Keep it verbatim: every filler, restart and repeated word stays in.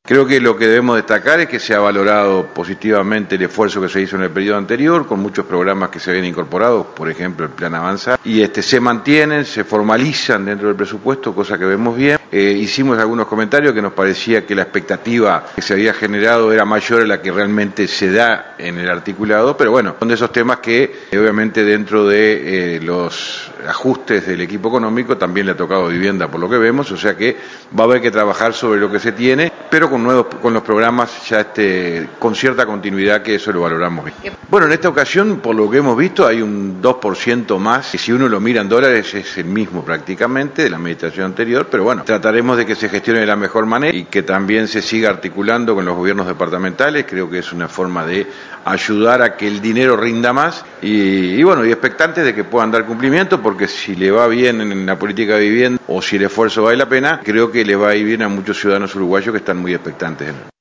Creo que lo que debemos destacar es que se ha valorado positivamente el esfuerzo que se hizo en el periodo anterior, con muchos programas que se habían incorporado, por ejemplo el Plan Avanzar, y este, se mantienen, se formalizan dentro del presupuesto, cosa que vemos bien. Eh, hicimos algunos comentarios que nos parecía que la expectativa que se había generado era mayor a la que realmente se da en el articulado, pero bueno, son de esos temas que eh, obviamente dentro de eh, los ajustes del equipo económico también le ha tocado vivienda por lo que vemos, o sea que va a haber que trabajar sobre lo que se tiene, pero con nuevos, con los programas ya este, con cierta continuidad, que eso lo valoramos bien. Bueno, en esta ocasión, por lo que hemos visto, hay un dos por ciento más, y si uno lo mira en dólares es el mismo prácticamente de la administración anterior, pero bueno, trataremos de que se gestione de la mejor manera y que también se siga articulando con los gobiernos departamentales. Creo que es una forma de ayudar a que el dinero rinda más y, y bueno, y expectantes de que puedan dar cumplimiento, porque si le va bien en la política de vivienda o si el esfuerzo vale la pena, creo que le va a ir bien a muchos ciudadanos uruguayos que están muy expectantes.